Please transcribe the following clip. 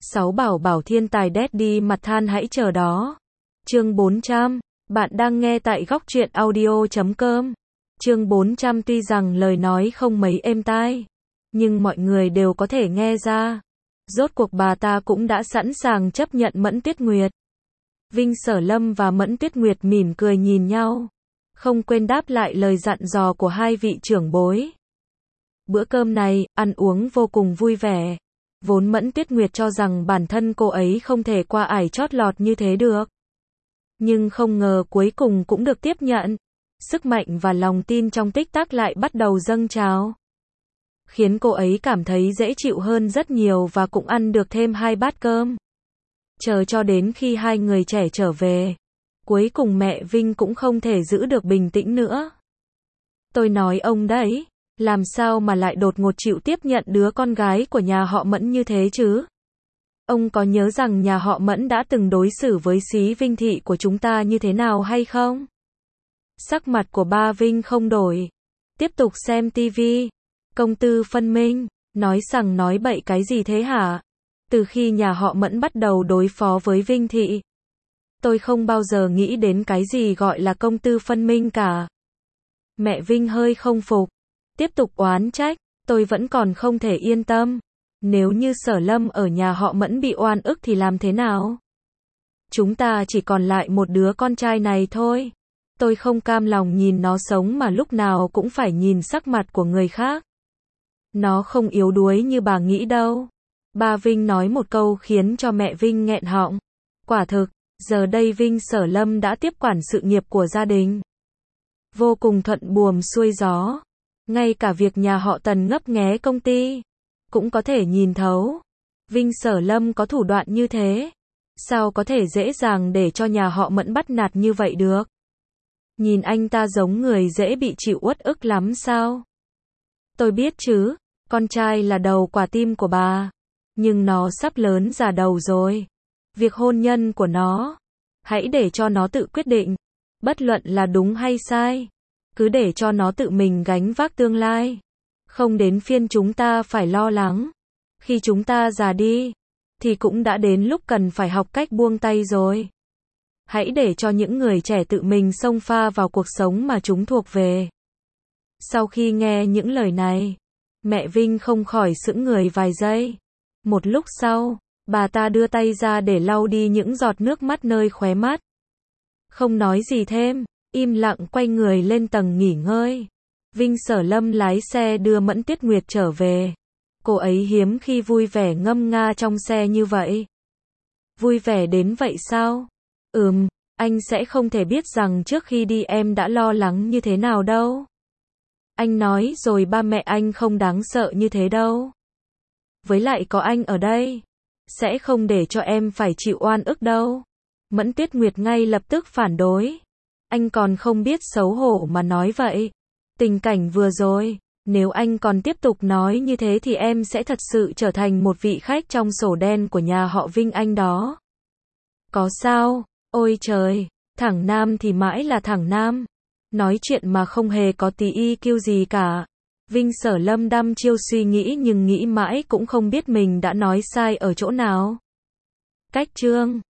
Sáu bảo bảo thiên tài daddy mặt than hãy chờ đó. Chương 400. Bạn đang nghe tại góc truyện audio.com. Chương 400 tuy rằng lời nói không mấy êm tai, nhưng mọi người đều có thể nghe ra. Rốt cuộc bà ta cũng đã sẵn sàng chấp nhận Mẫn Tuyết Nguyệt. Vinh Sở Lâm và Mẫn Tuyết Nguyệt mỉm cười nhìn nhau, không quên đáp lại lời dặn dò của hai vị trưởng bối. Bữa cơm này, ăn uống vô cùng vui vẻ. Vốn Mẫn Tuyết Nguyệt cho rằng bản thân cô ấy không thể qua ải chót lọt như thế được. Nhưng không ngờ cuối cùng cũng được tiếp nhận. Sức mạnh và lòng tin trong tích tắc lại bắt đầu dâng trào, khiến cô ấy cảm thấy dễ chịu hơn rất nhiều và cũng ăn được thêm 2 bát cơm. Chờ cho đến khi hai người trẻ trở về, cuối cùng mẹ Vinh cũng không thể giữ được bình tĩnh nữa. Tôi nói ông đấy, làm sao mà lại đột ngột chịu tiếp nhận đứa con gái của nhà họ Mẫn như thế chứ? Ông có nhớ rằng nhà họ Mẫn đã từng đối xử với xí Vinh thị của chúng ta như thế nào hay không? Sắc mặt của ba Vinh không đổi, tiếp tục xem tivi. Công Tư phân minh, nói sằng nói bậy cái gì thế hả? Từ khi nhà họ Mẫn bắt đầu đối phó với Vinh thị, tôi không bao giờ nghĩ đến cái gì gọi là công tư phân minh cả. Mẹ Vinh hơi không phục, tiếp tục oán trách, tôi vẫn còn không thể yên tâm. Nếu như Sở Lâm ở nhà họ Mẫn bị oan ức thì làm thế nào? Chúng ta chỉ còn lại một đứa con trai này thôi. Tôi không cam lòng nhìn nó sống mà lúc nào cũng phải nhìn sắc mặt của người khác. Nó không yếu đuối như bà nghĩ đâu. Ba Vinh nói một câu khiến cho mẹ Vinh nghẹn họng. Quả thực, giờ đây Vinh Sở Lâm đã tiếp quản sự nghiệp của gia đình, vô cùng thuận buồm xuôi gió. Ngay cả việc nhà họ Tần ngấp nghé công ty cũng có thể nhìn thấu. Vinh Sở Lâm có thủ đoạn như thế, sao có thể dễ dàng để cho nhà họ Mẫn bắt nạt như vậy được? Nhìn anh ta giống người dễ bị chịu uất ức lắm sao? Tôi biết chứ, con trai là đầu quả tim của bà, nhưng nó sắp lớn già đầu rồi. Việc hôn nhân của nó, hãy để cho nó tự quyết định. Bất luận là đúng hay sai, cứ để cho nó tự mình gánh vác tương lai. Không đến phiên chúng ta phải lo lắng. Khi chúng ta già đi, thì cũng đã đến lúc cần phải học cách buông tay rồi. Hãy để cho những người trẻ tự mình xông pha vào cuộc sống mà chúng thuộc về. Sau khi nghe những lời này, mẹ Vinh không khỏi sững người vài giây. Một lúc sau, bà ta đưa tay ra để lau đi những giọt nước mắt nơi khóe mắt. Không nói gì thêm, im lặng quay người lên tầng nghỉ ngơi. Vinh Sở Lâm lái xe đưa Mẫn Tuyết Nguyệt trở về. Cô ấy hiếm khi vui vẻ ngâm nga trong xe như vậy. Vui vẻ đến vậy sao? Anh sẽ không thể biết rằng trước khi đi em đã lo lắng như thế nào đâu. Anh nói rồi, ba mẹ anh không đáng sợ như thế đâu. Với lại có anh ở đây, sẽ không để cho em phải chịu oan ức đâu. Mẫn Tuyết Nguyệt ngay lập tức phản đối. Anh còn không biết xấu hổ mà nói vậy. Tình cảnh vừa rồi, nếu anh còn tiếp tục nói như thế thì em sẽ thật sự trở thành một vị khách trong sổ đen của nhà họ Vinh anh đó. Có sao? Ôi trời, thẳng nam thì mãi là thẳng nam. Nói chuyện mà không hề có tí EQ gì cả. Vinh Sở Lâm đăm chiêu suy nghĩ nhưng nghĩ mãi cũng không biết mình đã nói sai ở chỗ nào. Cách chương